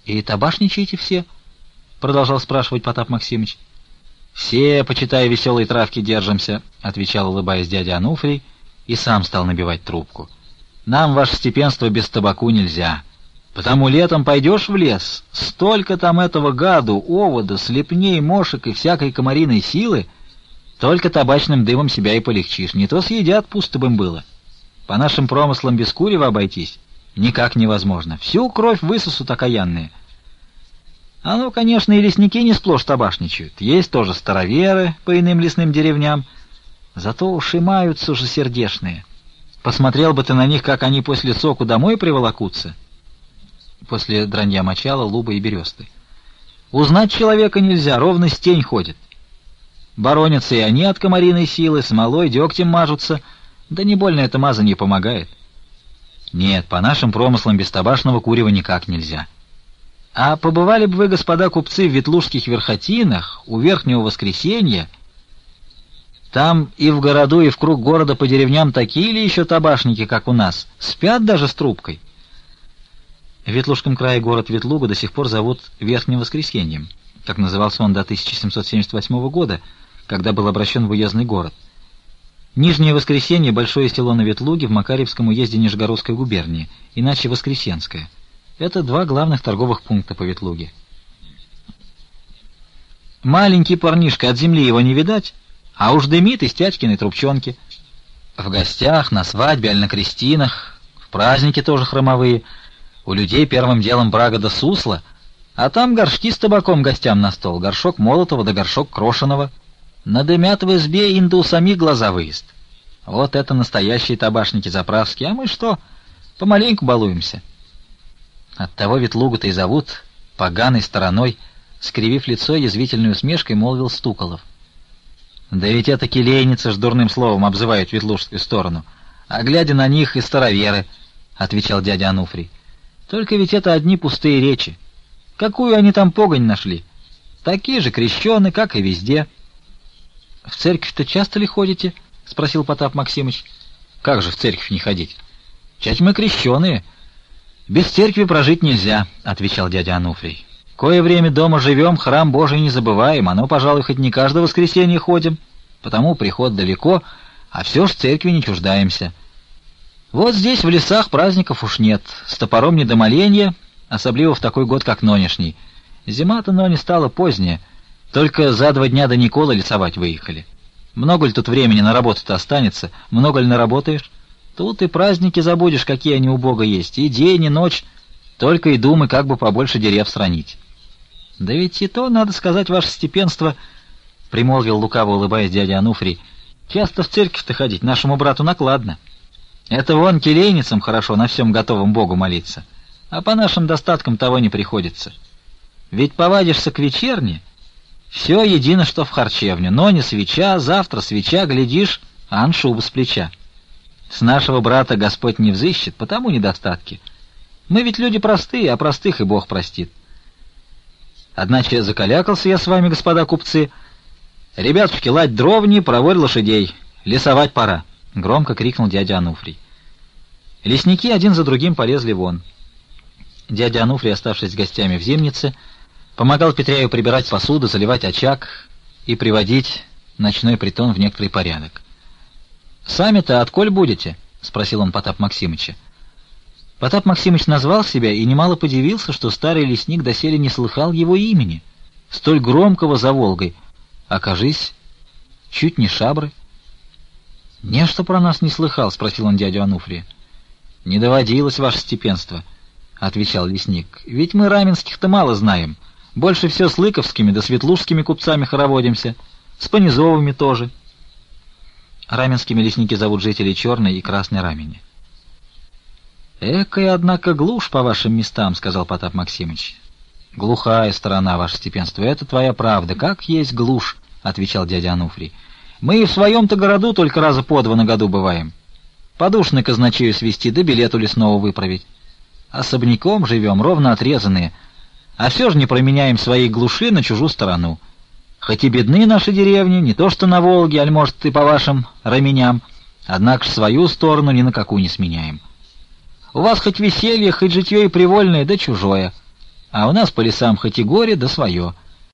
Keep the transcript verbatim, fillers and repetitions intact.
И табашничаете все? — продолжал спрашивать Потап Максимыч. — Все, почитая веселой травки, держимся, — отвечал, улыбаясь, дядя Ануфрий, и сам стал набивать трубку. — Нам, ваше степенство, без табаку нельзя. Потому летом пойдешь в лес, столько там этого гаду, овода, слепней, мошек и всякой комариной силы, только табачным дымом себя и полегчишь. Не то съедят, пусто бы им было. По нашим промыслам без курева обойтись никак невозможно. Всю кровь высосут окаянные. А ну, конечно, и лесники не сплошь табашничают. Есть тоже староверы по иным лесным деревням. Зато уж и маются же сердешные. Посмотрел бы ты на них, как они после соку домой приволокутся. После дранья мочала, луба и бересты. Узнать человека нельзя, ровно стень ходит. Боронятся и они от комариной силы, смолой, дегтем мажутся, да не больно это мазанье помогает. Нет, по нашим промыслам без табашного курева никак нельзя. А побывали бы вы, господа купцы, в ветлужских верхотинах, у Верхнего Воскресенья, там и в городу, и в круг города по деревням такие ли еще табашники, как у нас, спят даже с трубкой. В Ветлужском крае город Ветлугу до сих пор зовут Верхним Воскресеньем, как назывался он до тысяча семьсот семьдесят восьмого года, когда был обращен в уездный город. Нижнее Воскресенье — большое село на Ветлуге в Макарьевском уезде Нижегородской губернии, иначе Воскресенское. Это два главных торговых пункта по Ветлуге. Маленький парнишка, от земли его не видать, а уж дымит из тячкиной трубчонки. В гостях, на свадьбе, аль на крестинах, в праздники тоже хромовые. У людей первым делом брага да сусла, а там горшки с табаком гостям на стол, горшок молотого да горшок крошеного. Надымят в избе, инда у самих глаза выезд. Вот это настоящие табашники заправские, а мы что, помаленьку балуемся. Оттого Ветлугу-то и зовут поганой стороной, скривив лицо язвительной усмешкой, молвил Стуколов. Да ведь это келейницы ж дурным словом обзывают ветлужскую сторону, а глядя на них и староверы, — отвечал дядя Ануфрий. Только ведь это одни пустые речи. Какую они там погонь нашли? Такие же крещены, как и везде. — В церковь-то часто ли ходите? — спросил Потап Максимыч. — Как же в церковь не ходить? Чать мы крещеные. — Без церкви прожить нельзя, — отвечал дядя Ануфрий. — Кое время дома живем, храм Божий не забываем, а ну, пожалуй, хоть не каждое воскресенье ходим, потому приход далеко, а все ж церкви не чуждаемся. Вот здесь в лесах праздников уж нет, с топором не до моленья, особливо в такой год, как нынешний. Зима-то, но не стала поздняя, только за два дня до Николы лесовать выехали. Много ли тут времени на работу-то останется, много ли наработаешь? Тут и праздники забудешь, какие они у Бога есть, и день, и ночь, только и думай, как бы побольше дерев сранить. — Да ведь и то, надо сказать, ваше степенство, — примолвил лукаво улыбаясь дядя Ануфрий, — часто в церковь-то ходить нашему брату накладно. Это вон келейницам хорошо на всем готовом Богу молиться, а по нашим достаткам того не приходится. Ведь повадишься к вечерне, все едино, что в харчевню, но не свеча, завтра свеча, глядишь, ан шуба с плеча. С нашего брата Господь не взыщет, потому недостатки. Мы ведь люди простые, а простых и Бог простит. Одначе закалякался я с вами, господа купцы. Ребятушки, ладь дровни, проворь лошадей, лесовать пора, — громко крикнул дядя Ануфрий. Лесники один за другим полезли вон. Дядя Ануфрий, оставшись с гостями в зимнице, помогал Петряю прибирать посуду, заливать очаг и приводить ночной притон в некоторый порядок. — Сами-то отколь будете? — спросил он Потап Максимыча. Потап Максимыч назвал себя и немало подивился, что старый лесник доселе не слыхал его имени, столь громкого за Волгой. Окажись, чуть не шабры. — Нечто про нас не слыхал? — спросил он дядю Ануфрия. — Не доводилось, ваше степенство, — отвечал лесник. — Ведь мы раменских-то мало знаем. Больше все с лыковскими да светлужскими купцами хороводимся, с понизовыми тоже. Раменскими лесники зовут жителей Черной и Красной Рамени. — Экая, однако, глушь по вашим местам, — сказал Потап Максимыч. — Глухая сторона, ваше степенство, это твоя правда, как есть глушь, — отвечал дядя Ануфрий. — Мы и в своем-то городу только раза по два на году бываем. Подушный казначею свести, да билету лесного выправить. Особняком живем, ровно отрезанные, а все же не променяем своей глуши на чужую сторону. Хоть и бедны наши деревни, не то что на Волге, аль может и по вашим раменям, однако ж свою сторону ни на какую не сменяем. У вас хоть веселье, хоть житье и привольное, да чужое. А у нас по лесам хоть и горе, да свое.